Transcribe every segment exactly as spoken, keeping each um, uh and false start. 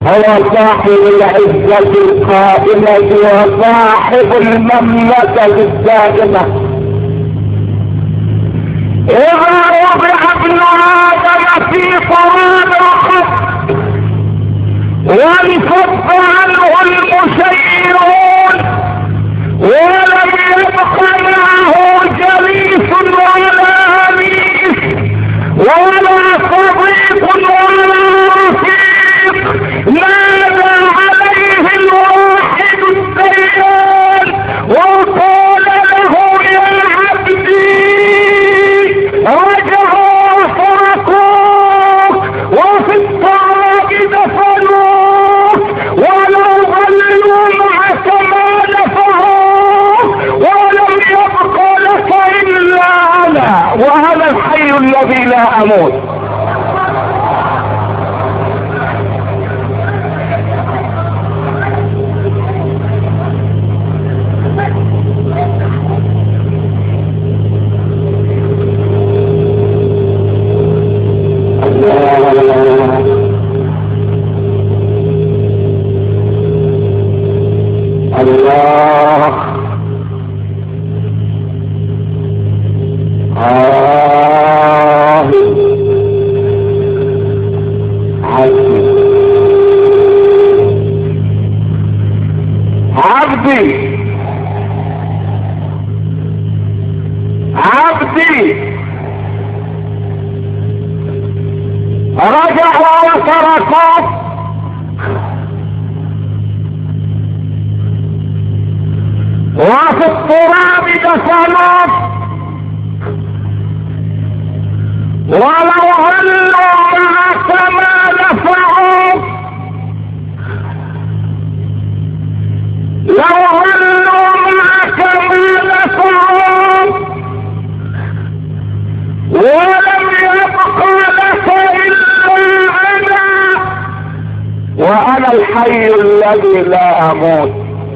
هو صاحب العزة القائمة وصاحب المملكة الدائمة. إذا وضع ابن آدم في طراب الخط وانفض عنه المشيرون ولم يبق معه جليس ولا أنيس ولا صديق ولا رفيق، نادى عليه الواحد الديان وقال له يا عبدي رجعوا تركوك وفي التراب دفنوك ولو ظلوا معك ما نفعوك ولم يبق لك الا انا وانا الحي الذي لا اموت. الله آه عبدي عبدي عبدي رجعوا وتركوك وفي التراب دفنوك ولو ظلوا معك ما نفعوك لو ظلوا معك ما نفعوك ولم يبق لك الا انا وانا الحي الذي لا اموت.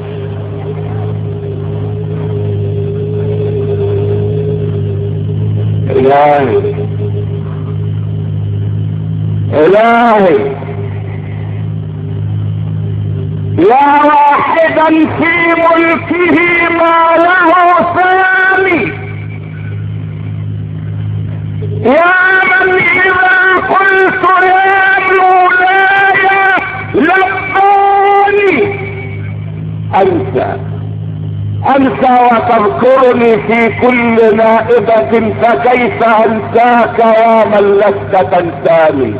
إلهي إلهي يا واحدا في ملكه ما له ثاني، يا من إذا قلت يا مولاي لباني أنت أنسى وتذكرني في كل نائبة فكيف أنساك يا من لست تنساني،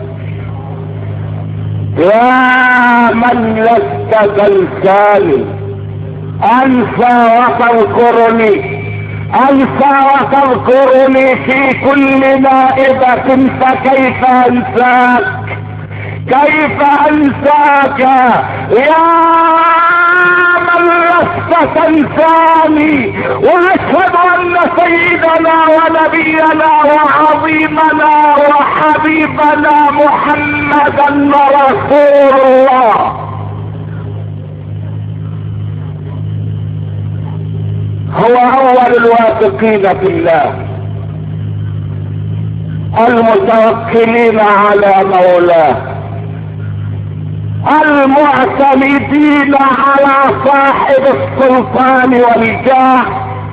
يا من لست تنساني. أنسى وتذكرني أنسى وتذكرني في كل نائبة فكيف أنساك كيف أنساك يا من لست تنساني. واشهد ان سيدنا ونبينا وعظيمنا وحبيبنا محمدا رسول الله هو اول الواثقين في الله المتوكلين على مولاه المعتمدين على صاحب السلطان والجاه.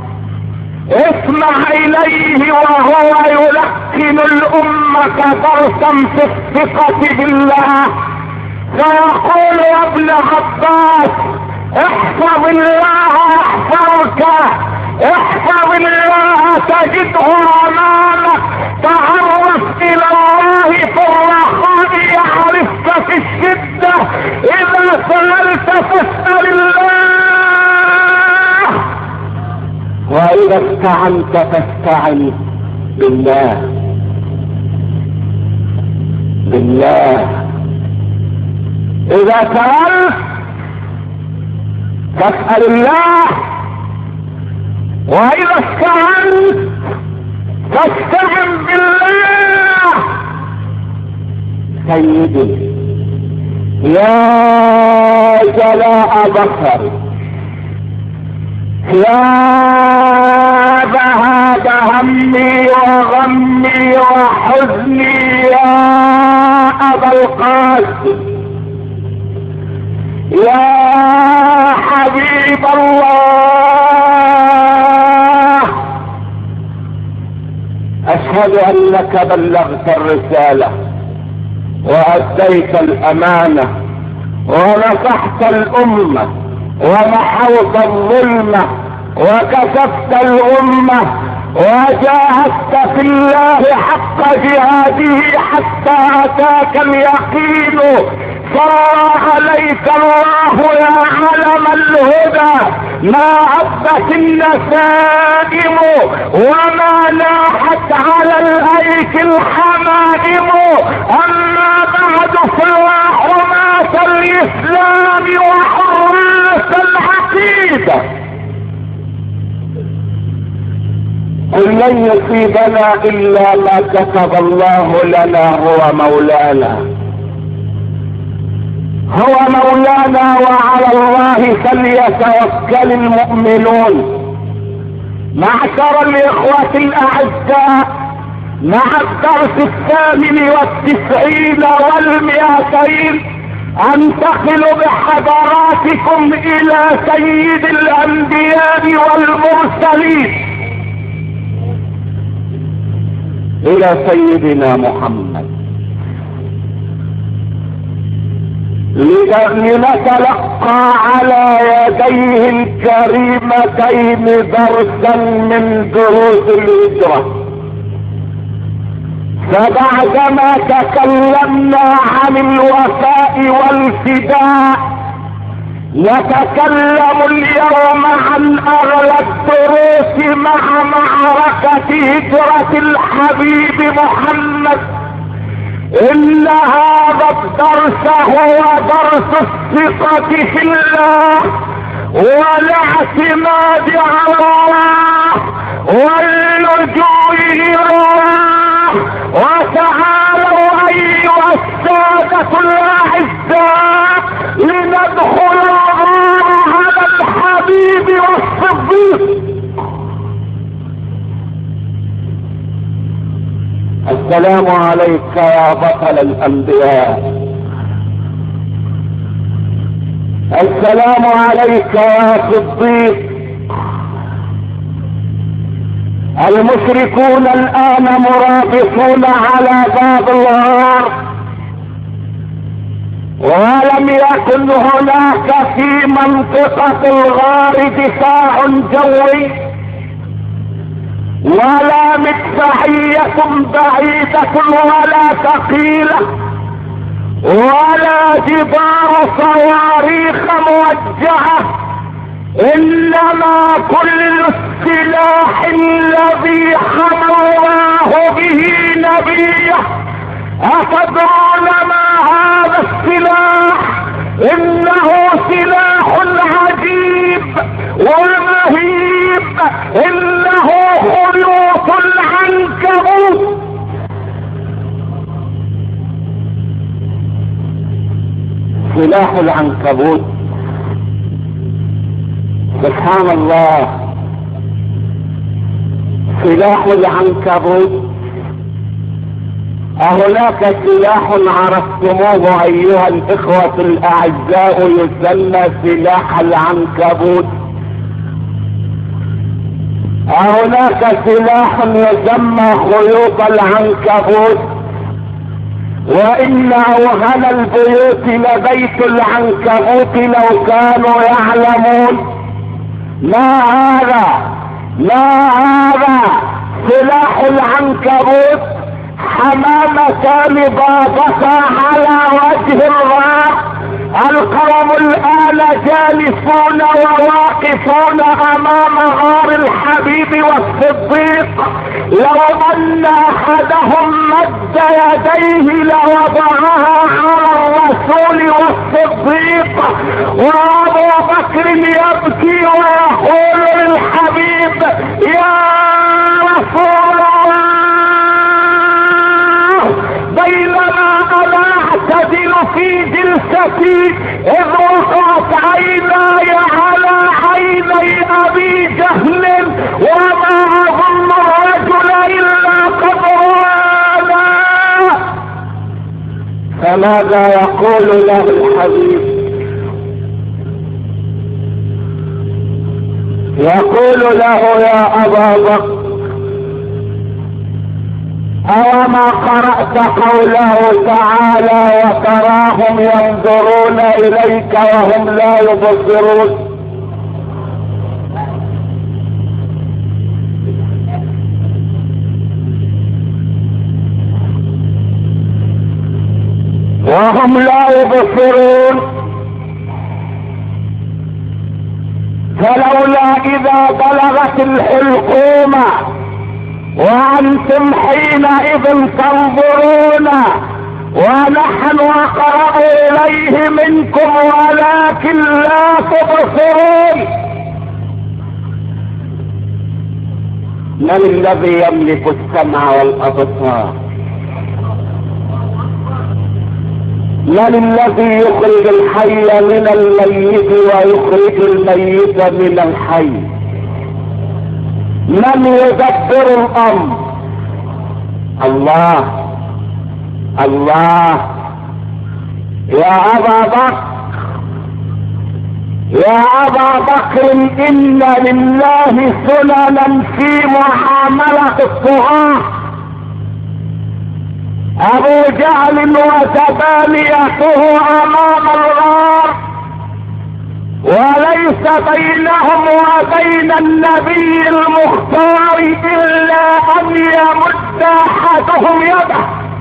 اسمع اليه وهو يلقن الامة درسا في الثقة بالله فيقول يا ابن عباس احفظ الله يحفظك، احفظ الله تجده امامك، تعرف الى الله في الرخاء يعرفك في الشدة، اذا سألت فاسأل الله واذا استعنت فاستعن بالله بالله. اذا سألت فاسأل الله واذا استعنت فاستعن بالله. سيدي يا جلاء بصري، يا ذهاب همي وغمي وحزني، يا ابا القاسم يا حبيب الله، اشهد انك بلغت الرسالة واديت الامانة ونصحت الامة ومحوت الظلمة وكشفت الامة وجاهدت في الله حق جهاده حتى اتاك اليقين. صلى عليك الله يا علم الهدى، ما عبت النسائم وما لاحت على الايك الحمائم. اما بعد فيا حماة الاسلام وحراس العقيدة، قل لن يصيبنا الا ما كتب الله لنا، هو مولانا هو مولانا وعلى الله فليتوكل المؤمنون. معشر الاخوة الاعزاء، مع الدرس الثامن والتسعين والمئتين انتقل بحضراتكم الى سيد الانبياء والمرسلين، الى سيدنا محمد، لنتلقى على يديه الكريمتين درسا من دروس الهجرة. فبعدما تكلمنا عن الوفاء والفداء، نتكلم اليوم عن اغلى الدروس مع معركة هجرة الحبيب محمد. ان هذا الدرس هو درس الثقة في الله والاعتماد على الله واللجوء الى الله. وتعالوا ايها السادة الاعزاء لندخل على الحبيب والصديق. السلام عليك يا بطل الانبياء، السلام عليك يا صديق. المشركون الان مرابطون على باب الغار، ولم يكن هناك في منطقة الغار دفاع جوي ولا مدفعية بعيدة ولا ثقيلة ولا جدار صواريخ موجهة، انما كل السلاح الذي حمى الله به نبيه. اتدرون ما هذا السلاح؟ انه سلاح عجيب ومهيب، انه خيوط العنكبوت. سلاح العنكبوت، سبحان الله، سلاح العنكبوت. أهناك سلاح عرفتموه أيها الإخوة الأعزاء يسمى سلاح العنكبوت. أهناك سلاح يسمى خيوط العنكبوت. وإن أوهن البيوت لبيت العنكبوت لو كانوا يعلمون. ما هذا ما هذا سلاح العنكبوت، حمامتان ضابطا على وجه الغار. القوم الآن جالسون وواقفون امام غار الحبيب والصديق. لو ان احدهم مد يديه لوضعها على الرسول والصديق، وابو بكر يبكي ويقول للحبيب يا رسول الله، بينما انا اعتدل في جلستي اذ وقعت عيناي على عيني ابي جهل، وما اظن الرجل الا قد رانا. فماذا يقول له الحبيب؟ يقول له يا ابا بكر اوما قرأت قوله تعالى وتراهم ينظرون اليك وهم لا يبصرون؟ وهم لا يبصرون. فلولا اذا بلغت الحلقوم وانتم حينئذ تنظرون ونحن اقرب اليه منكم ولكن لا تبصرون. من الذي يملك السمع والابصار؟ من الذي يخرج الحي من الميت ويخرج الميت من الحي؟ من يدبر الامر؟ الله. الله. يا ابا بكر يا ابا بكر ان لله سننا في معاملة الطغاة. ابو جهل وتبانيته امام الغار وليس بينهم وبين النبي المختار الا ان يمد احدهم يده.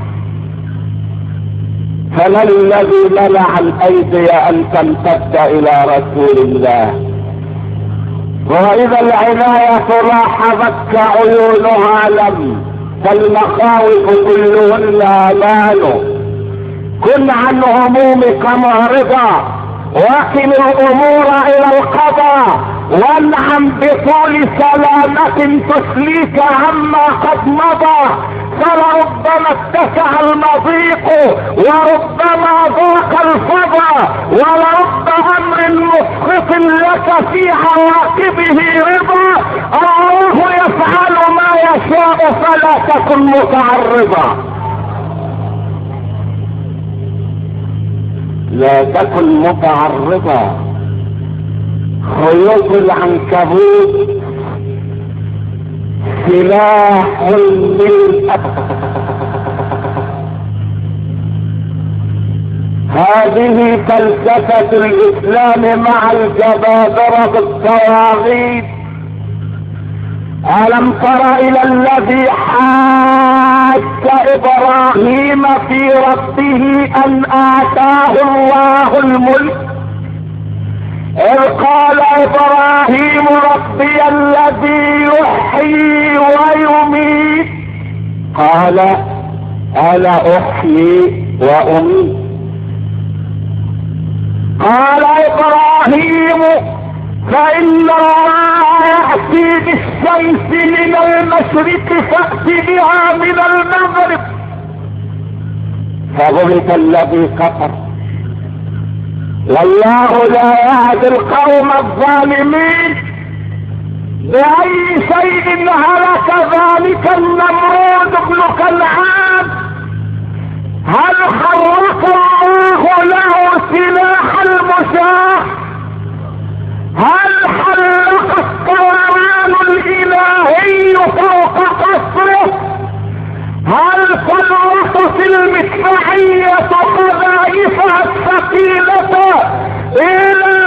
فما الذي منع الايدي ان تمتد الى رسول الله؟ واذا العناية لاحظت عيونها لم فالمخاوف كلهن امان. كن عن همومك معرضا وكل الامور الى القضاء وانعم بطول سلامة تسليك عما قد مضى. فلربما اتسع المضيق وربما ضاق الفضا ولرب امر مسخط لك في عواقبه رضا. الله يفعل ما يشاء فلا تكن متعرضا. لا تكن متعرضا. خيوط العنكبوت سلاح للأبد. هذه فلسفة الإسلام مع الجبابرة بالطواغيت. ألم تر إلى الذي حاج إبراهيم في ربه أن آتاه الله الملك إذ قال إبراهيم ربي الذي يحيي ويميت قال أنا أحيي وأميت. قال إبراهيم فإن الله يأتي بالشمس من المشرق فأت بها من المغرب. فغلط الذي كفر والله لا يهدي القوم الظالمين. بأي شيء هلك ذلك النمرود بن كنعان؟ هل حرك الله له سلاح المشاة؟ هل حلق الطيران الالهي فوق قصره؟ هل سلطت المدفعية قذائفها الثقيلة الى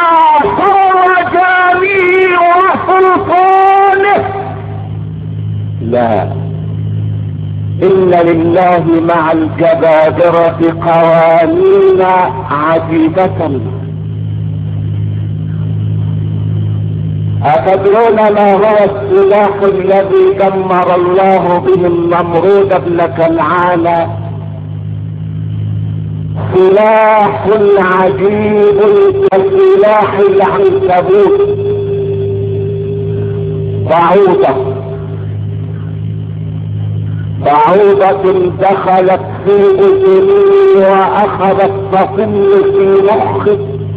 فرجانه وسلطانه؟ لا. ان لله مع الجبابرة قوانين عجيبة. أتدرون ما هو السلاح الذي دمر الله به النمرود بن كنعان؟ سلاح عجيب كسلاح العنكبوت. بعوضة بعوضة دخلت في اذني واخذت تصل في مخي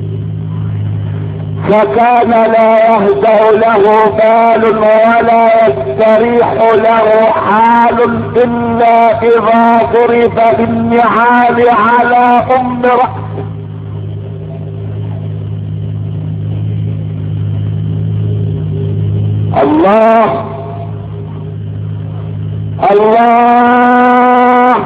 فكان لا يهدأ له بال ولا يستريح له حال الا اذا ضرب بالنعال على ام رأسه. الله الله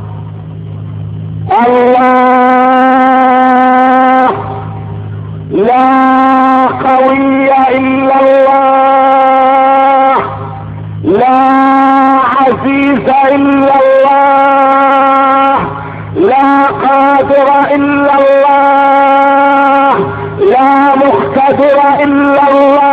الله. لا قوي الا الله، لا عزيز الا الله، لا قادر الا الله، لا مقتدر الا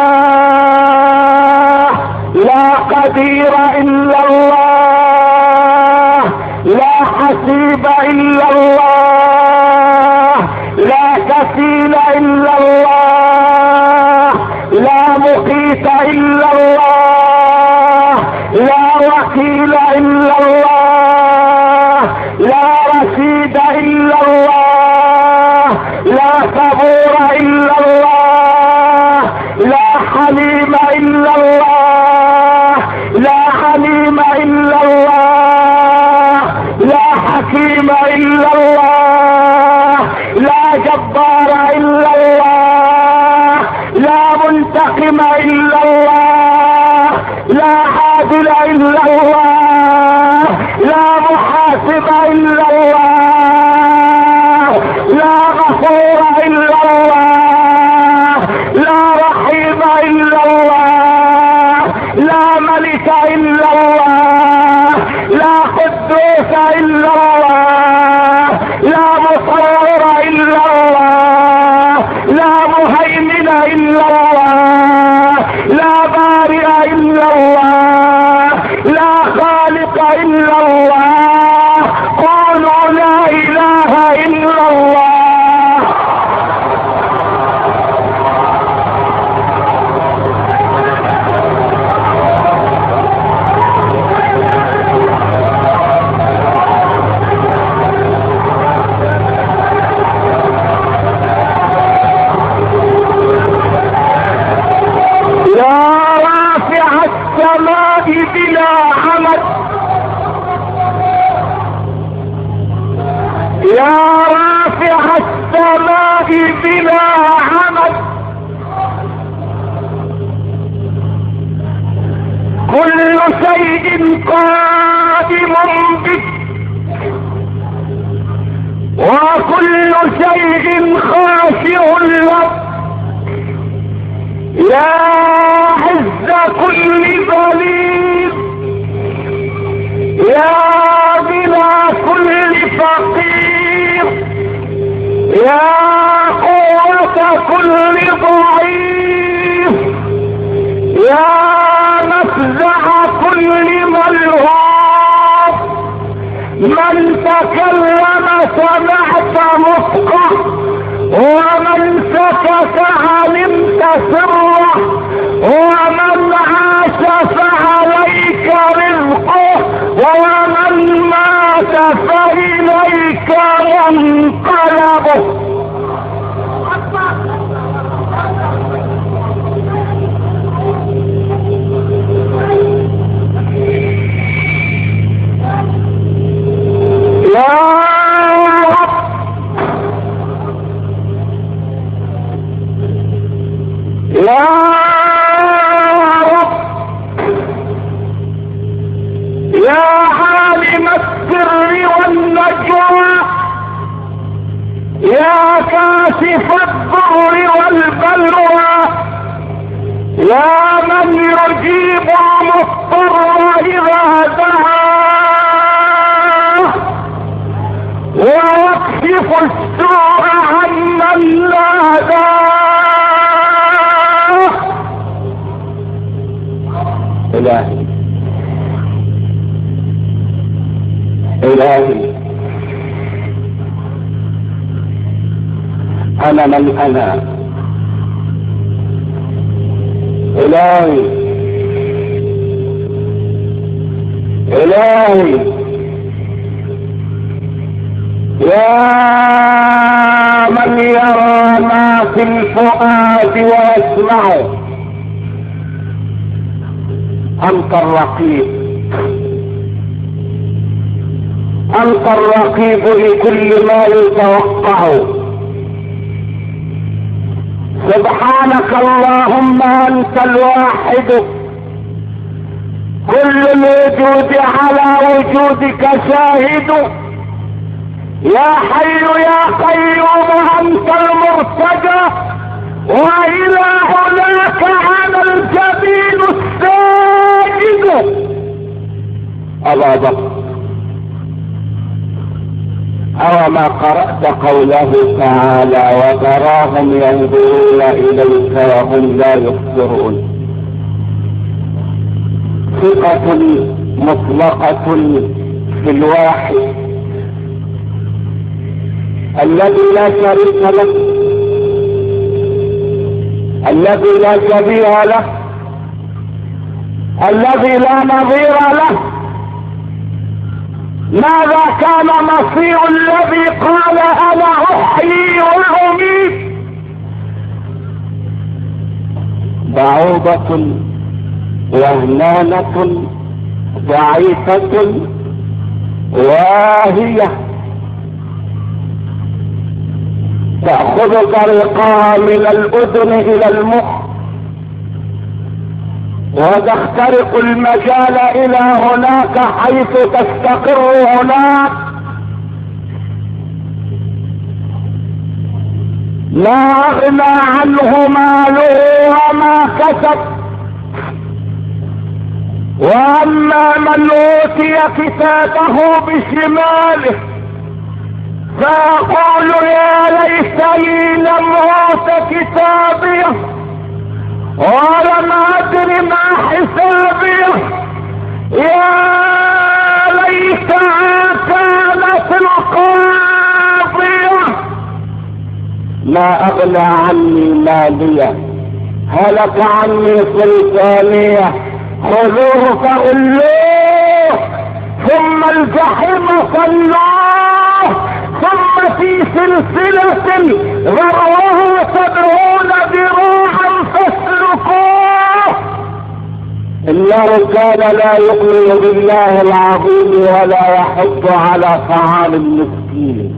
الله، لا قدير الا الله، لا حسيب الا الله، لا كفيل الا الله، لا مقيت الا الله، لا وكيل الا الله، لا رشيد الا الله، لا صبور الا الله، لا حليم الا الله، لا عليم الا الله، لا حكيم الا الله، لا جبار الا الله، لا منتقم الا الله، لا عادل الا الله، لا محاسب الا الله، لا غفور الا الله، لا رحيم الا الله، لا ملك الا الله، لا قدوس الا الله، لا مصور الا الله، لا مهيمن الا الله، لا بارئ الا الله، لا خالق الا الله. قولوا لا اله الا الله. يا رافع السماء بلا عمد، يا رافع السماء بلا عمد، كل شيء قائم بك، وكل شيء خاشع لك. يا عز كل ذليل، يا غنى كل فقير، يا قوة كل ضعيف، يا مفزع كل ملهوف. من تكلم سمعت مفقه، ومن سكت علمت سره، ومن عاش فعليك رزقه، ومن مات فإليك منقلبه. يا رب، يا رب، يا عالم السر والنجوى، يا كاشف الضر والبلوى، يا من يجيب المضطر اذا دعاه، ويكشف السوء عمن ناداه. إلهي إلهي، أنا من أنا. إلهي إلهي، يا من يرى ما في الفؤاد ويسمعه. أنت الرقيب، أنت الرقيب لكل ما يتوقعه. سبحانك اللهم أنت الواحد كل الوجود على وجودك شاهد، يا حي يا قيوم انت المرتجى، والى هناك انا الجبين الساجد. ابا بكر، او ما قرأت قوله تعالى وتراهم ينظرون اليك وهم لا يبصرون؟ ثقة مطلقة في الواحد الذي لا شريك له، الذي لا شبيه له، الذي لا نظير له. ماذا كان مصير الذي قال انا احيي واميت؟ بعوضة وهنانة ضعيفة واهية تأخذ طريقها من الأذن إلى المخ وتخترق المجال إلى هناك حيث تستقر هناك. لا أغنى عنه ماله وما كسب، واما من اوتي كتابه بشماله فيقول يا ليتني لم اوت كتابيه ولم ادر ما حسابيه، يا ليتها كانت القاضيه. ما اغنى عني ماليه، هلك عني سلطانيه، خذوه فغلوه ثم الجحيم صلوه ثم في سلسلة ذرعه سبعون ذراعا فاسلكوه. إنه كان لا يؤمن بالله العظيم ولا يحض على طعام المسكين.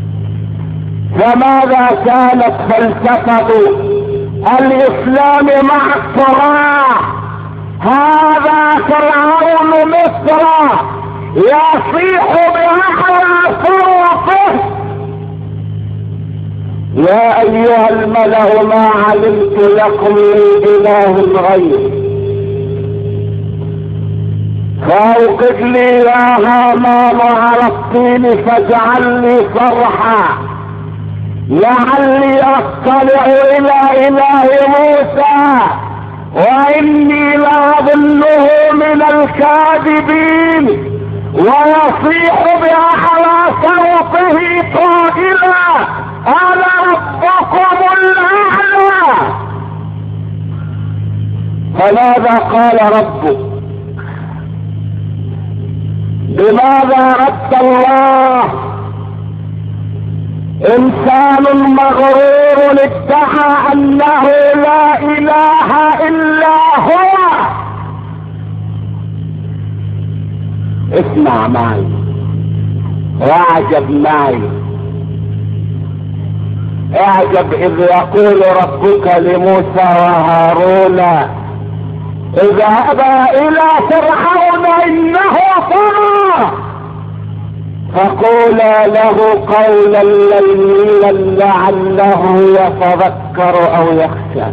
فماذا كانت فلسفة الإسلام مع الصراع؟ هذا فرعون مصر يصيح بأعلى صوته يا ايها الملأ ما علمت لكم من اله غير فاوقد لي يا هامان على الطين فاجعل لي صرحا لعلي اطلع الى اله موسى واني لاظنه من الكاذبين. ويصيح باعلى صوته قائلا انا ربكم الاعلى. فماذا قال ربك؟ بماذا رد الله؟ انسان مغرور ادعى انه لا اله الا هو. اسمع معي واعجب معي، اعجب اذ يقول ربك لموسى وهارون اذهبا الى فرعون انه طغى فقولا له قولا لينا لعله يتذكر او يخشى.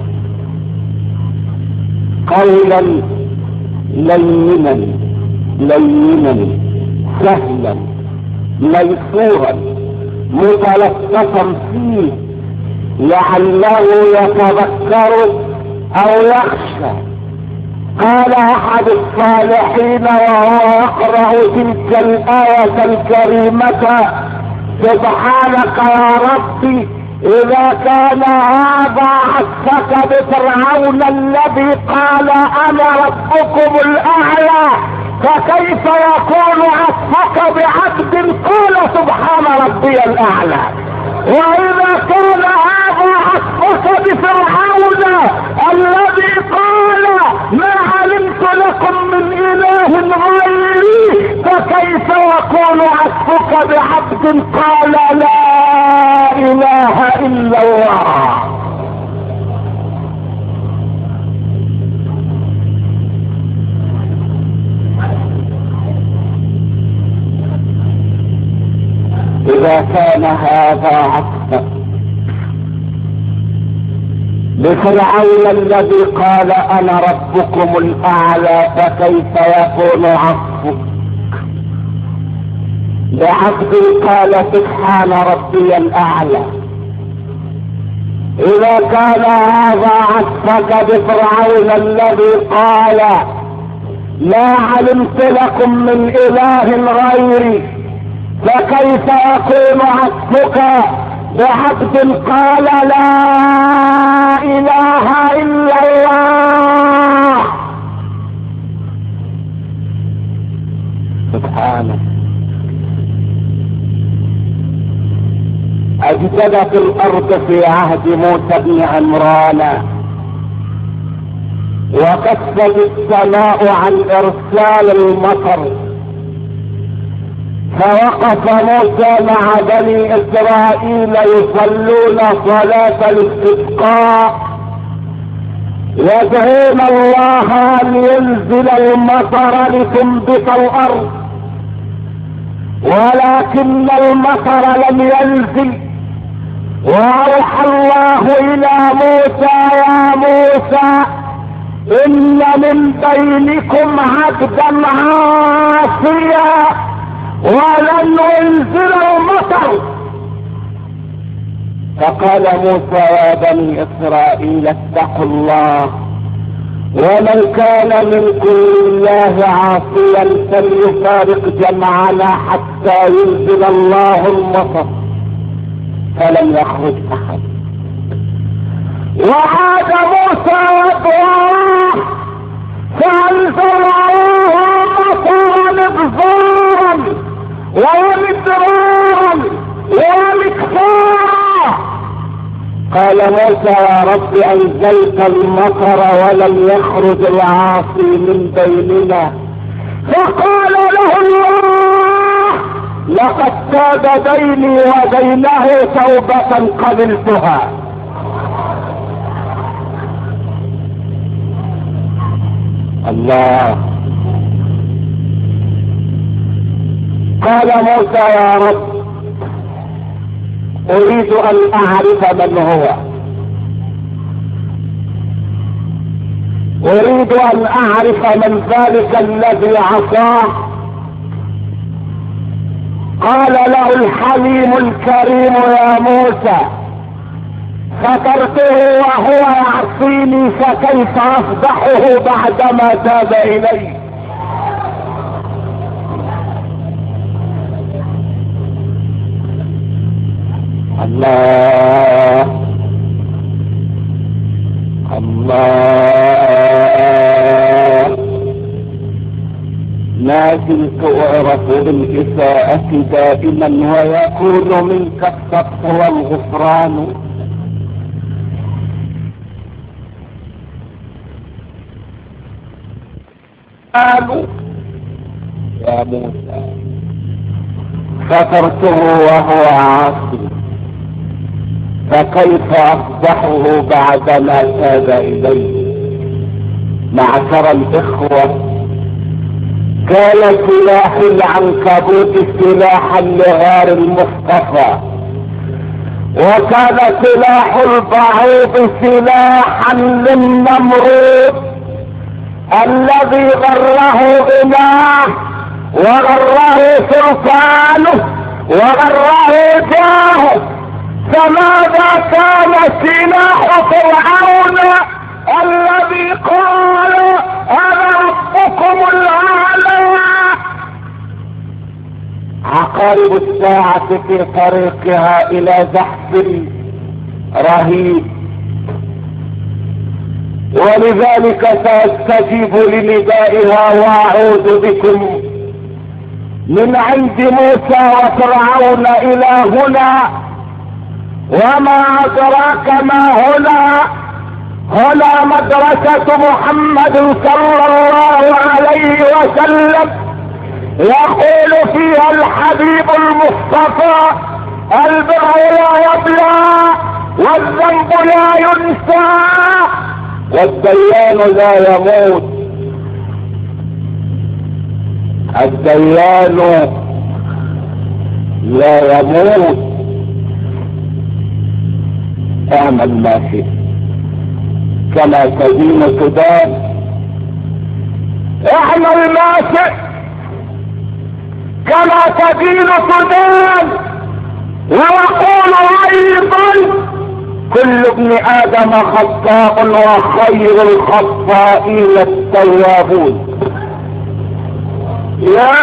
قولا لينا لينا سهلا ميسورا متلطفا فيه لعله يتذكر او يخشى. قال احد الصالحين وهو يقرأ تلك الآية الكريمة سبحانك يا ربي اذا كان هذا عصفك بفرعون الذي قال انا ربكم الاعلى فكيف يكون عصفك بعبد قال سبحان ربي الاعلى؟ واذا كان هذا عصفك بفرعون الذي قال ما علمت لكم من اله غيري فكيف يكون عصفك بعبد قال لا اله الا الله؟ كان هذا عطفا لفرعون الذي قال انا ربكم الاعلى، فكيف يكون عطفك لعبد قال سبحان ربي الاعلى؟ اذا كان هذا عطفك بفرعون الذي قال لا علمت لكم من اله غيري، فكيف يكون عطفك بعبد قال لا اله الا الله؟ سبحانه. اجددت الارض في عهد موسى بن عمران، وكفت السماء عن ارسال المطر، فوقف موسى مع بني اسرائيل يصلون صلاة الاستسقاء يدعون الله ان ينزل المطر لتنبت الارض، ولكن المطر لم ينزل. واوحى الله الى موسى يا موسى ان من بينكم عبدا عاصيا ولن ينزل المطر. فقال موسى يا بني اسرائيل اتقوا الله، ومن كان منكم لله عاصيا فليفارق جمعنا حتى ينزل الله المطر، فلم يخرج احد. وعاد موسى يدعوه فانزل الله مطرا مبزورا ومدرارا ومكفارا. قال موسى يا رب انزلت المطر ولم يخرج العاصي من بيننا. فقال له الله لقد تاب بيني وبينه توبة قبلتها. الله. قال موسى يا رب اريد ان اعرف من هو، اريد ان اعرف من ذلك الذي عصاه. قال له الحليم الكريم يا موسى سترته وهو يعصيني، فكيف افضحه بعدما تاب الي؟ الله الله. ما زلت اعرف بالاساءة دائما، ويكون منك السطح والغفران. قالوا يا موسى سترته وهو عاصي، فكيف افضحه بعدما تاب اليه؟ معشر الاخوة، كان سلاح العنكبوت سلاحا لغار المصطفى، وكان سلاح البعوض سلاحا للنمرود الذي غره غناه وغره سلطانه وغره جاهه. فماذا كان سلاح فرعون الذي قال انا ربكم الاعلى؟ عقارب الساعة في طريقها الى زحف رهيب، ولذلك ساستجيب لندائها واعود بكم من عند موسى وفرعون الى هنا. وما ادراك ما هنا؟ هنا مدرسة محمد صلى الله عليه وسلم، يقول فيها الحبيب المصطفى البر لا يبلى والذنب لا ينسى والديان لا يموت. الديان لا يموت اعمل ما فيه كما تدين تدان. اعمل ما شئت كما تدين تدان. ويقول ايضا كل ابن ادم خطاء وخير الخطائين التوابون. يا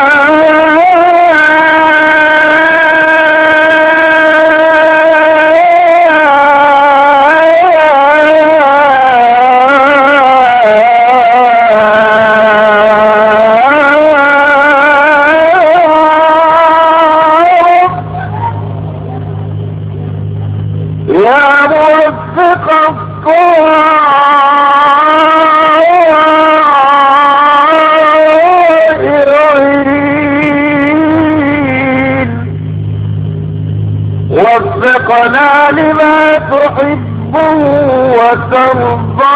وفقنا لما تحب وترضى.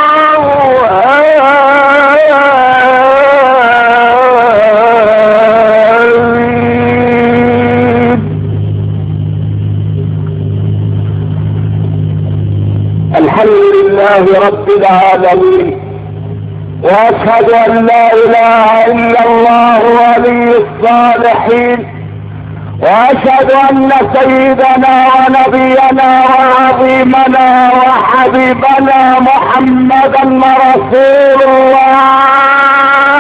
الحمد لله رب العالمين، واشهد ان لا اله الا الله ولي الصالحين، واشهد ان سيدنا ونبينا وعظيمنا وحبيبنا محمدا رسول الله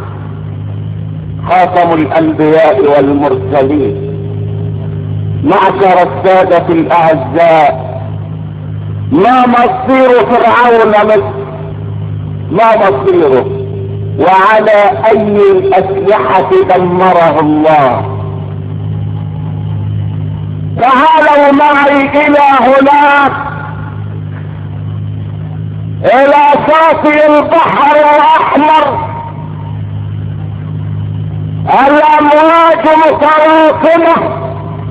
خاتم الانبياء والمرسلين. معشر السادة الاعزاء، ما مصير فرعون مصر؟ ما مصيره؟ وعلى اي الاسلحة دمره الله؟ تعالوا معي الى هناك، الى شاطئ البحر الاحمر. الامواج متراكمة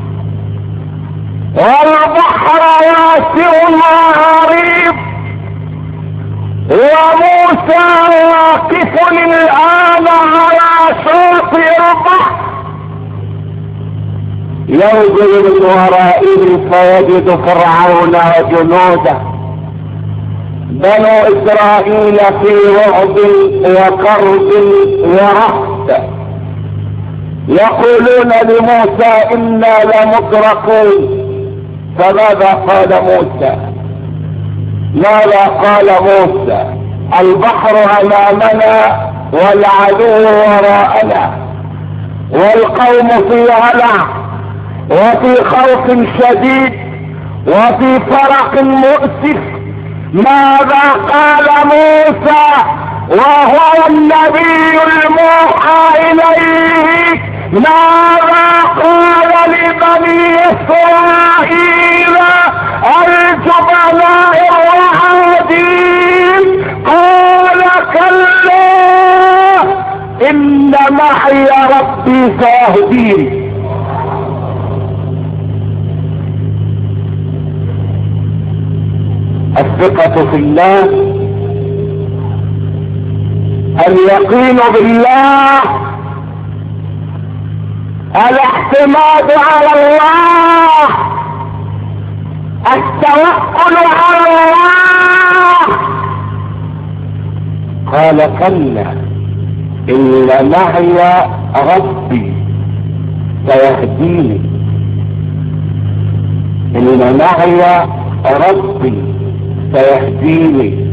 والبحر واسع وعريض، وموسى واقف الان على شاطئ البحر ينظر من ورائه فيجد فرعون وجنوده بنو اسرائيل في رعب وكرب ورهب، يقولون لموسى انا لمدركون. فماذا قال موسى؟ ماذا قال موسى؟ البحر امامنا والعدو وراءنا والقوم في هلع وفي خوف شديد وفي فرق مؤسف. ماذا قال موسى وهو النبي الموحى اليه؟ ماذا قال لبني اسرائيل الجبناء الرعادين؟ قال كلا ان معي ربي سيهدين. الثقة في الله، اليقين بالله، الاعتماد على الله، التوكل على الله. قال كلا ان معي ربي سيهديني، ان معي ربي سيهديني.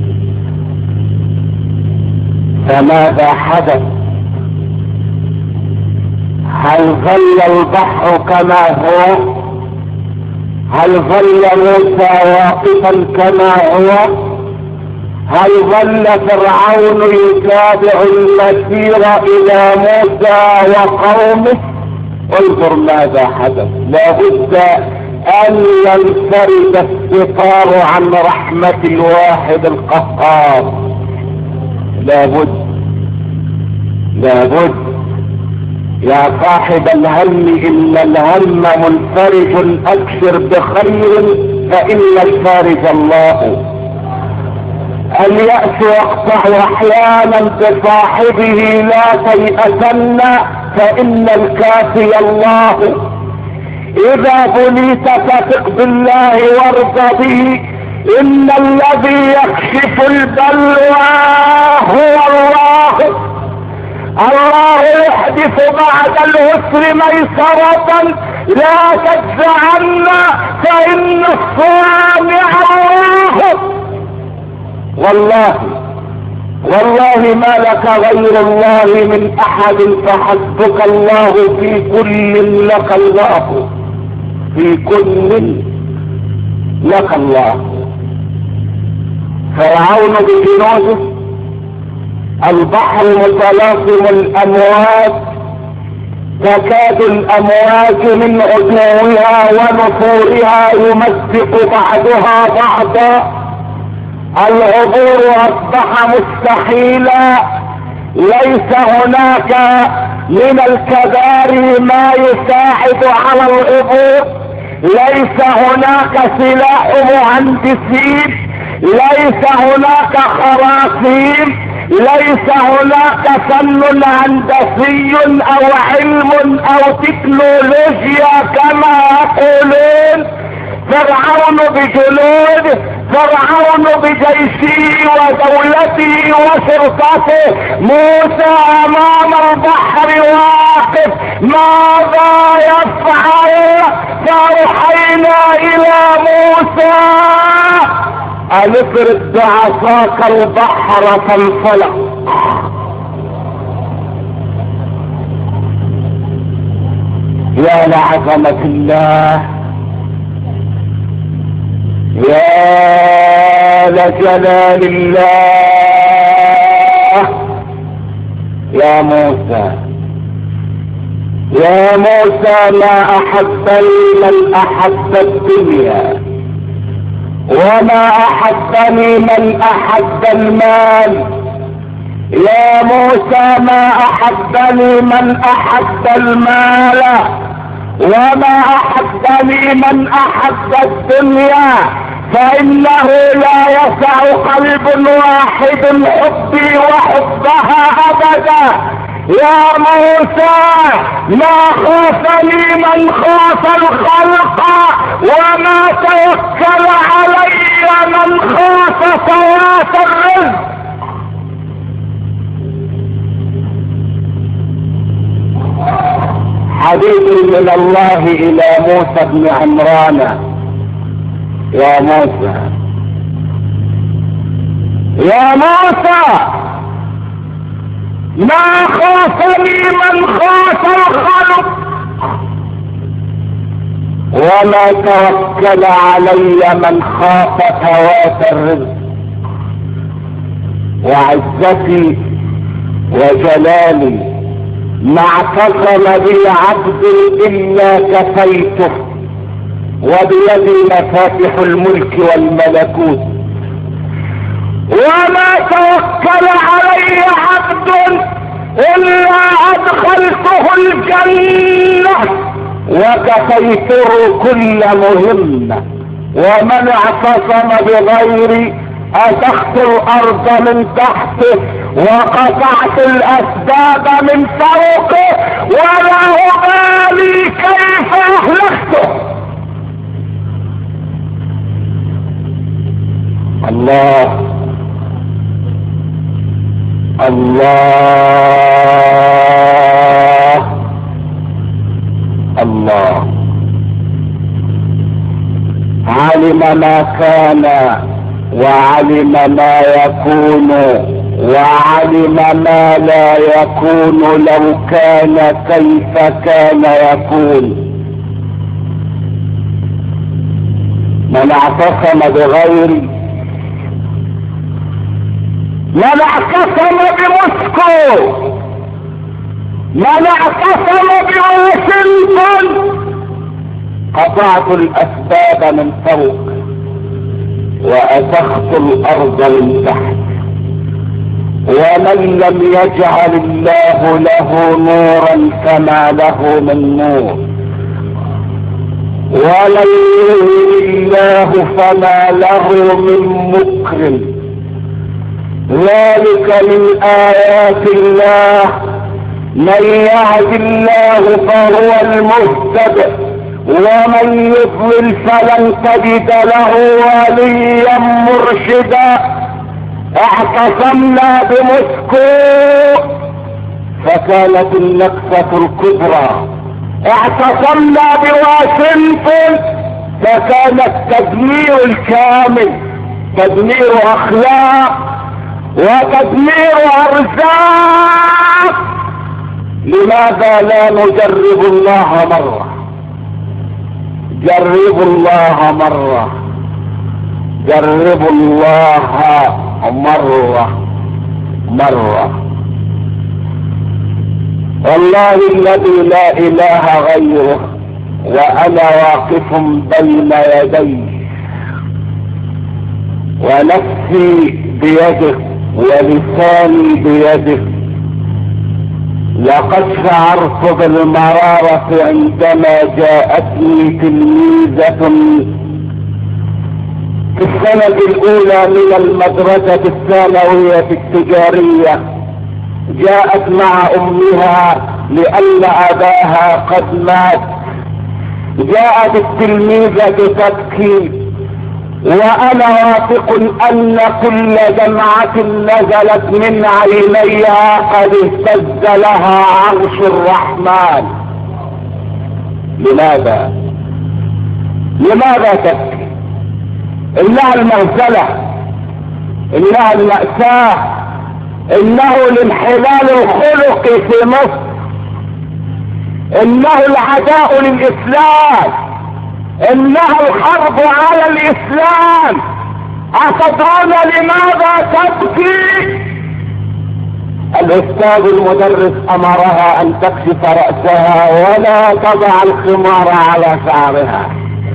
فماذا حدث؟ هل ظل البحر كما هو؟ هل ظل موسى واقفا كما هو؟ هل ظل فرعون يتابع المسير الى موسى وقومه؟ انظر ماذا حدث. لابد ان ينفرد الستار عن رحمة الواحد القهار. لابد لابد يا صاحب الهم ان الهم منفرج، ابشر بخير فان الفارج الله. اليأس يقطع احيانا بصاحبه، لا تيأسن فان الكافي الله. اذا بليت فثق بالله وارض به، ان الذي يكشف البلوى هو الله. الله يحدث بعد العسر ميسرة، لا تجزعن فإن الصانع الله. والله والله ما لك غير الله من احد، فحسبك الله في كل لك الله، في كل لك الله. فرعون بجنوده، البحر متلاطم الامواج، تكاد الامواج من عتوها ونفورها يمزق بعضها بعضا. العبور اصبح مستحيلا، ليس هناك من الكباري ما يساعد على العبور، ليس هناك سلاح مهندسين، ليس هناك خراطيم، ليس هناك فن هندسي او علم او تكنولوجيا كما يقولون. فرعون بجنود، فرعون بجيشه ودولته وشرطته، موسى امام البحر واقف، ماذا يفعل؟ فأوحينا الى موسى ان افرد بعصاك البحر فانفلق. يا لعظمة الله، يا لجلال الله. يا موسى يا موسى ما احبني من احب الدنيا، وما احبني من احب المال. يا موسى ما احبني من احب المال، وما احبني من احب الدنيا، فانه لا يسع قلب واحد حبي وحبها ابدا. يا موسى ما خافني من خاف الخلق، وما توكل علي من خاف فوات الرزق. حديث من الله الى موسى بن عمران: يا موسى يا موسى ما خافني من خاف الخلق، وما توكل علي من خاف فوات الرزق. وعزتي وجلالي ما اعتصم بي عبد الا كفيته، وبيدي مفاتح الملك والملكوت. وما توكل علي عبد الا ادخلته الجنة، وكفيته كل مهمة. ومن اعتصم بغيري أسخت الأرض من تحته، وقطعت الأسباب من فوقه، ولا أبالي كيف أهلكته. الله الله الله علم ما كان، وعلم ما يكون، وعلم ما لا يكون. لو كان كيف كان يكون. من اعتصم بغيري، من اعتصم بموسكو، من اعتصم بواشنطن، قطعت الاسباب من فوق وأسخت الأرض من تحت. ومن لم يجعل الله له نورا فما له من نور، ولن يهن الله فما له من مكرم. ذلك من آيات الله، من يهد الله فهو المهتد، ومن يضلل فلن تجد له وليا مرشدا. اعتصمنا بموسكو فكانت النكسة الكبرى، اعتصمنا بواشنطن فكان التدمير الكامل، تدمير اخلاق وتدمير ارزاق. لماذا لا نجرب الله مرة؟ جربوا الله مرة، جربوا الله مرة مرة. والله الذي لا اله غيره وانا واقف بين يديه ونفسي بيده ولساني بيده، لقد شعرت بالمرارة عندما جاءتني تلميذة في السنة الاولى من المدرسة الثانوية التجارية، جاءت مع امها لان اباها قد مات. جاءت التلميذة تبكي وانا واثق ان كل دمعة نزلت من عينيها قد اهتز لها عرش الرحمن. لماذا؟ لماذا تبكي؟ انها المهزلة، انها المأساة، انه الانحلال الخلقي في مصر، انه العداء للاسلام، انه الحرب على الاسلام. اتدرون لماذا تبكي؟ الاستاذ المدرس امرها ان تكشف رأسها ولا تضع الخمار على شعرها،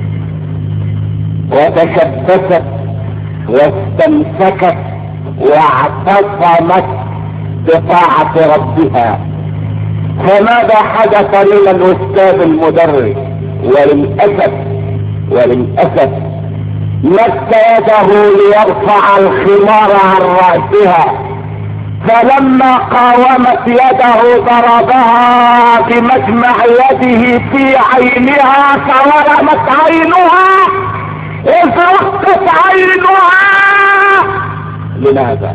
وتشبثت واستمسكت واعتصمت بطاعة ربها. فماذا حدث من الاستاذ المدرس؟ وللأسف وللأسف مد يده ليرفع الخمار عن رأسها، فلما قاومت يده ضربها بمجمع يده في عينها فورمت عينها، ازرقت عينها. لماذا؟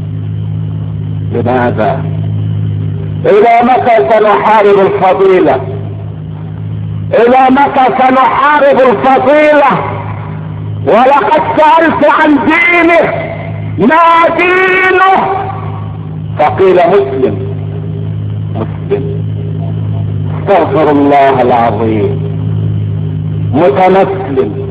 لماذا؟ الى متى سنحارب الفضيلة؟ الى متى سنحارب الفضيلة؟ ولقد سألت عن دينه، ما دينه؟ فقيل مسلم. مسلم، استغفر الله العظيم، متمسلم.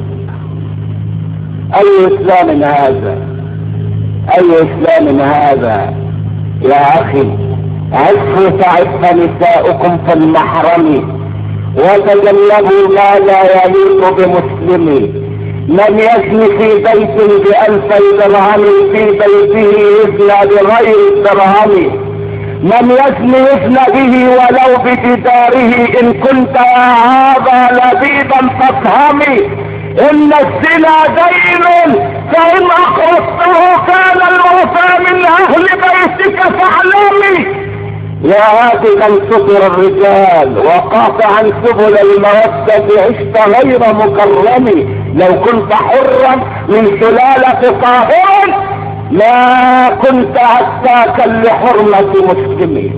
اي اسلام هذا؟ اي اسلام هذا يا اخي؟ عفوا تعف نساؤكم في المحرم وتجنبوا ما لا يليق بمسلم. من يزني في بيت بألفي درهم في بيته يزنى بغير الدرهم. من يزني يزنى به ولو بجداره. ان كنت يا هذا لبيبا فافهمي ان الزنا دين، فان اقرضته كان الوفى من اهل بيتك فاعلمي. يا هاتفا ستر الرجال وقاطعا سبل المودة عشت غير مكرم. لو كنت حرا من سلالة طاهر ما كنت عتاكا لحرمة مسلم.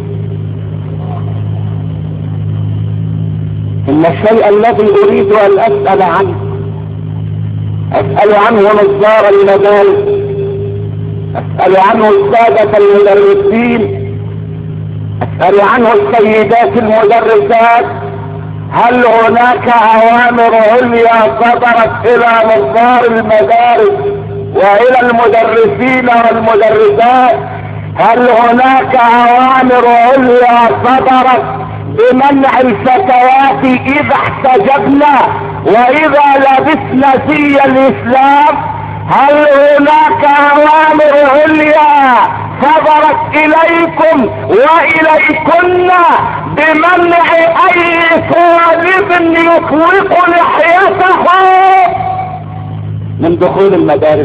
ان الشيء الذي اريد ان اسأل عنه اسأل عنه نظار المدارس، اسأل عنه السادة المدرسين، اسأل عنه السيدات المدرسات. هل هناك اوامر عليا صدرت الى نظار المدارس والى المدرسين والمدرسات؟ هل هناك اوامر عليا صدرت بمنع الفتيات اذا احتجبنا واذا لبسنا زي الاسلام؟ هل هناك اوامر عليا صدرت اليكم واليكن بمنع اي طالب يطلق لحيته من دخول المدارس؟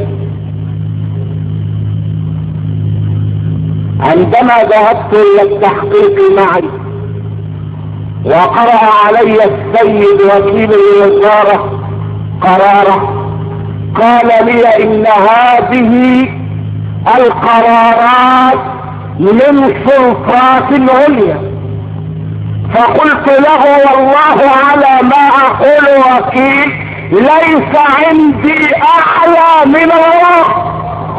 عندما ذهبت الى التحقيق معي وقرأ علي السيد وكيل الوزارة قراره، قال لي ان هذه القرارات من سلطات العليا. فقلت له والله على ما اقول وكيل، ليس عندي اعلى من الله،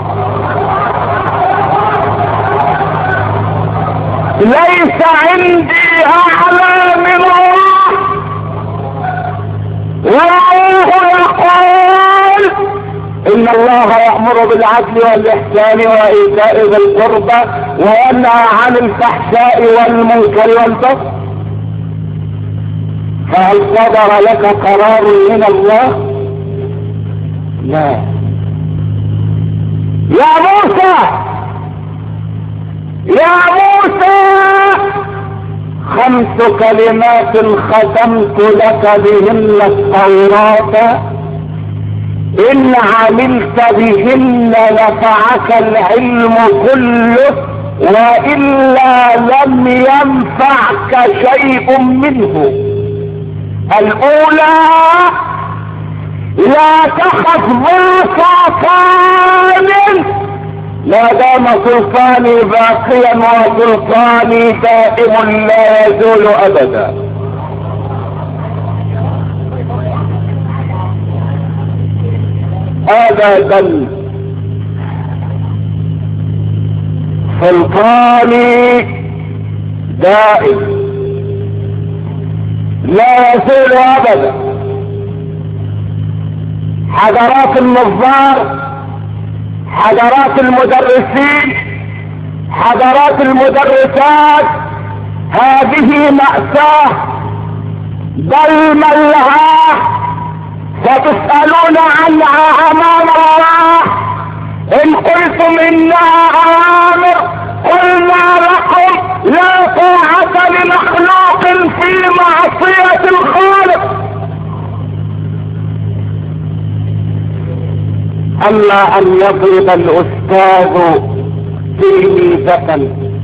ليس عندي اعلى من الله. والله يقول ان الله يأمر بالعدل والاحسان وايتاء ذي القربى وينهى عن الفحشاء والمنكر والبغي. فهل صدر لك قرار من الله؟ لا. يا موسى يا موسى خمس كلمات ختمت لك بهن التوراة، إن عملت بهن نفعك العلم كله، وإلا لم ينفعك شيء منه. الأولى لا تخف ذا سلطان ما دام سلطاني باقيا وسلطاني دائم لا يزول أبدا. هذا دل سلطاني دائم لا يزول ابدا. حضرات النظار، حضرات المدرسين، حضرات المدرسات، هذه مأساة بل ملها ستسألون عنها امام الله. ان قلتم انها اوامر قلنا لكم لا طاعة لمخلوق في معصية الخالق. اما ان يضرب الاستاذ تلميذة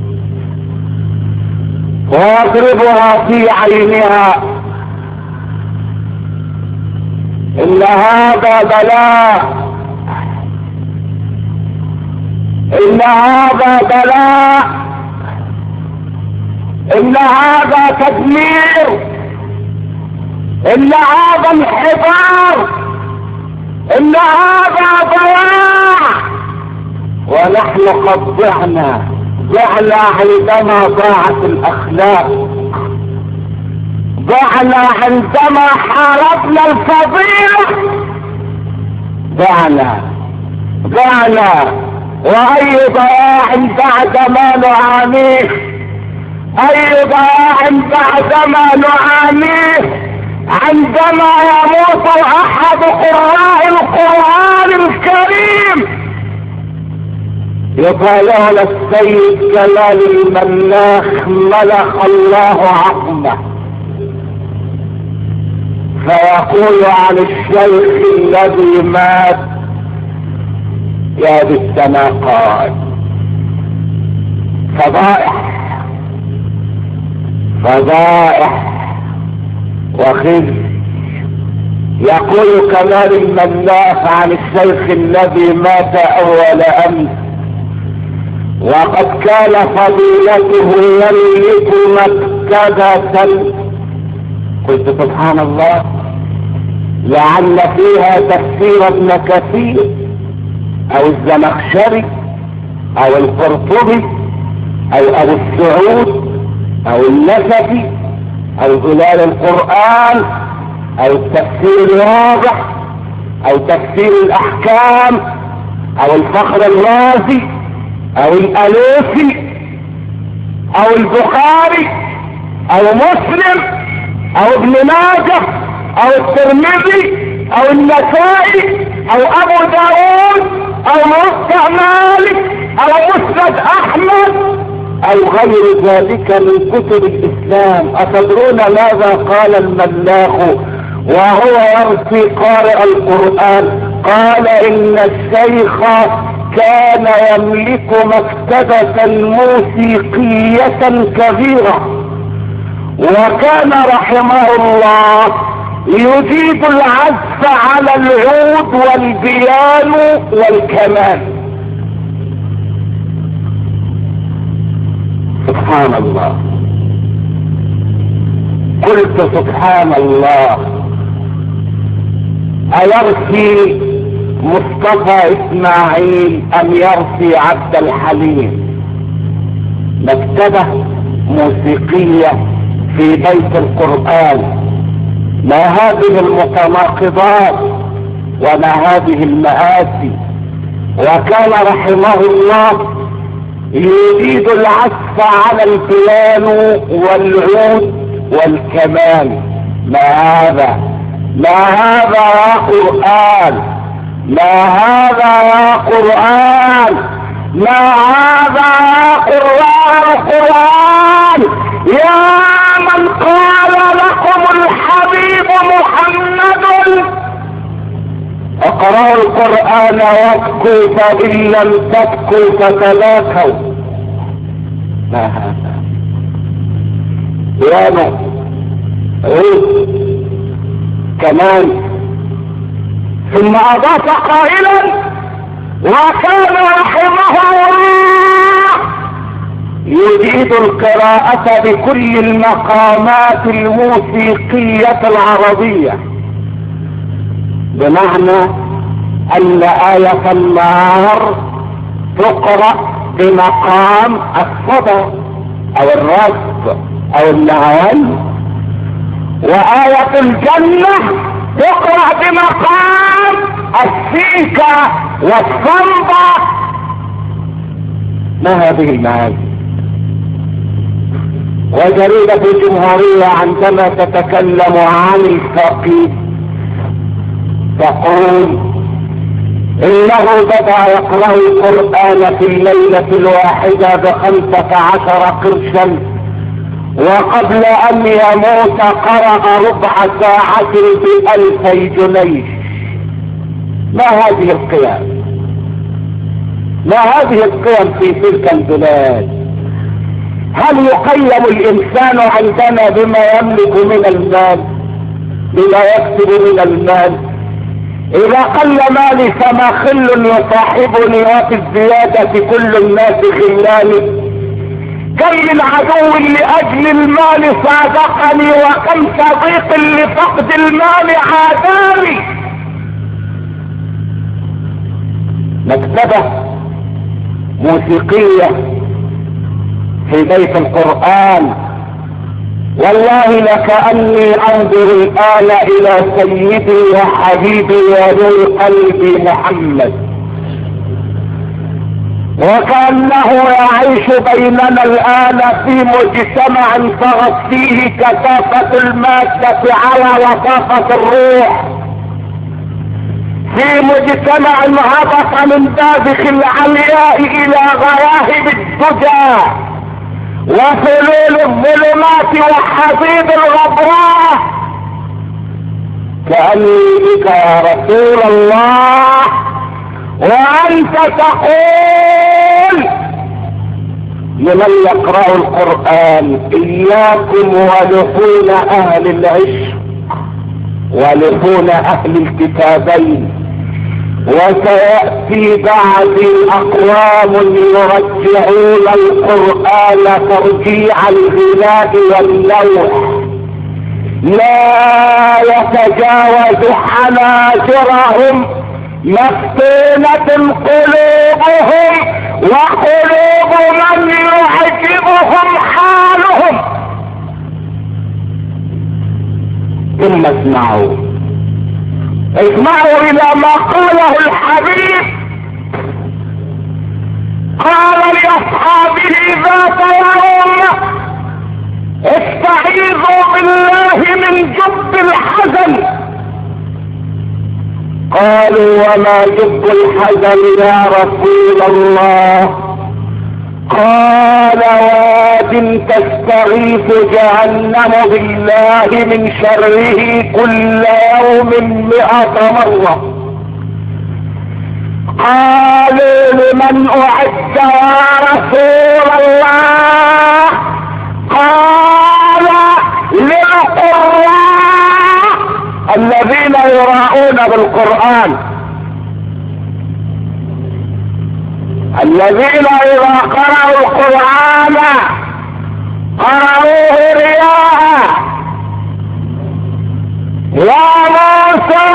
ويضربها في عينها، ان هذا بلاء، ان هذا بلاء، ان هذا تدمير، ان هذا انحدار، ان هذا ضياع. ونحن قد ضعنا ضعنا عندما ضاعت الاخلاق، ضعنا عندما حاربنا الفضيلة، ضعنا ضعنا. واي ضياع بعد ما نعانيه، اي ضياع بعد ما نعانيه عندما يموت احد قراء القرآن الكريم. يقال على السيد جلال المناخ ملخ الله عظمه، فيقول عن الشيخ الذي مات يا بالسماقات فضائح فضائح وخزي. يقول كمال المناخ عن الشيخ الذي مات اول امس وقد كان فضيلته يملك مكتبة. قلت سبحان الله، لعل فيها تفسير ابن كثير او الزمخشري او القرطبي او ابو السعود او النسفي او ظلال القرآن او التفسير الواضح او تفسير الاحكام او الفخر الرازي او الالوسي او البخاري او مسلم او ابن ماجه او الترمذي او النسائي او ابو داود او موطأ مالك او مسند احمد او غير ذلك من كتب الاسلام. اتدرون ماذا قال الملاخ وهو يرثي قارئ القرآن؟ قال ان الشيخ كان يملك مكتبة موسيقية كبيرة، وكان رحمه الله يجيد العزف على العود والبيانو والكمان. سبحان الله. قلت سبحان الله، أيرثي مصطفى اسماعيل ام يرثي عبد الحليم؟ مكتبة موسيقية في بيت القرآن، ما هذه المتناقضات وما هذه المآسي. وكان رحمه الله يجيد العزف على البيانو والعود والكمان. ما هذا؟ ما هذا يا قرآن؟ ما هذا يا قرآن؟ ما هذا يا قرآن؟ قرآن يا من قال لكم الحبيب محمد اقرأوا القرآن وابكوا فإن لم تبكوا فتباكوا. ما هذا؟ بيانو، عود، كمان. ثم اضاف قائلا: وكان رحمه الله يجيد القراءة بكل المقامات الموسيقية العربية، بمعنى ان آية النار تقرأ بمقام الصدى او الرصد او النعال، وآية الجنة تقرأ بمقام السيكة والصنبة. ما هذه المعاني؟ وجريدة الجمهورية عندما تتكلم عن الفقيه تقول انه بدأ يقرأ القرآن في الليلة الواحدة بخمسة عشر قرشا، وقبل ان يموت قرأ ربع ساعة بألفي جنيه. ما هذه القيم؟ ما هذه القيم في تلك البلاد؟ هل يقيم الانسان عندنا بما يملك من المال، بما يكسب من المال؟ اذا قل مالي فما خل يصاحبني وفي الزيادة كل الناس خلاني. كم من عدو لاجل المال صادقني، وكم صديق لفقد المال عاداني. مكتبة موسيقية في بيت القرآن، والله لكأني انظر الآن الى سيدي وحبيبي ونور قلبي محمد، وكأنه يعيش بيننا الآن في مجتمع طغت فيه كثافة المادة على لطافة الروح، في مجتمع هبط من بابخ العلياء الى غياهب الدجى وفلول الظلمات وحضيض الغبراء. كأني بك يا رسول الله وانت تقول لمن يقرأ القرآن: اياكم ولحون اهل العشق ولحون اهل الكتابين، وسيأتي بعد اقوام يرجعون القرآن ترجيع الغناء واللوح، لا يتجاوز حناجرهم مفتونة قلوبهم وقلوب من يعجبهم حالهم. ثم اسمعوا اسمعوا الى ما قاله الحبيب. قال لاصحابه ذات يوم: استعيذوا بالله من جب الحزن. قالوا: وما جب الحزن يا رسول الله؟ قال: واد تستغيث جهنم بالله من شره كل يوم مئة مرة. قالوا: لمن أعد يا رسول الله؟ قال: يراؤون بالقرآن، الذين إذا قرأوا القرآن قرأوه رياء. يا موسى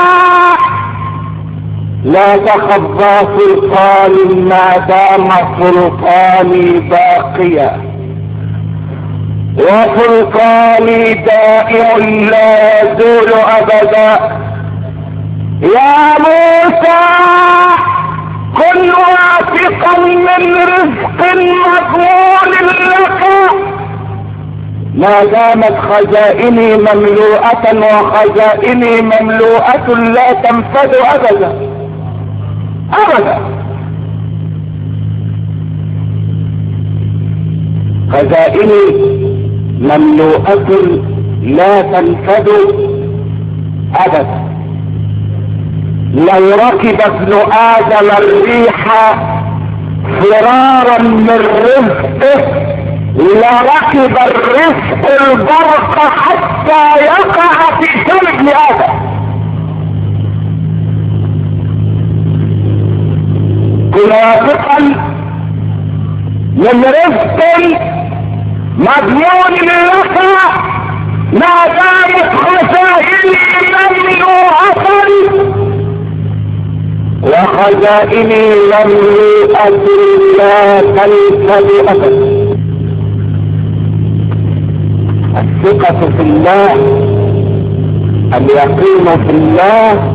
لا تخضى سلطان ما دام سلطاني باقيا، وسلطاني دائم لا يزول ابدا. يا موسى كن واثقا من رزق مضمون لك ما دامت خزائني مملوءة، وخزائني مملوءة لا تنفد ابدا ابدا. خزائني مملوءة لا تنفد ابدا. لو ركب ابن ادم الريح فرارا من رزقه لركب الرزق البرق حتى يقع في سن ابن ادم. كن واثقا من رزق مضمون لك ما دامت خزائني مملوءة، وخزائني مملوءة لا تنفد ابدا. الثقة في الله، اليقين في الله.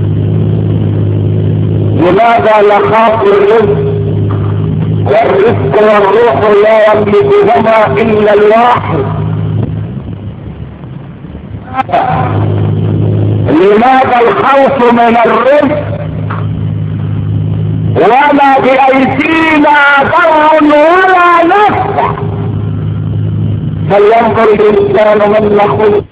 لماذا نخاف الرزق؟ والرزق والروح لا يملكهما الا الواحد. لماذا الخوف من الرزق؟ وما بأيدينا ضر ولا نفع. فلينظر الانسان مما خلق.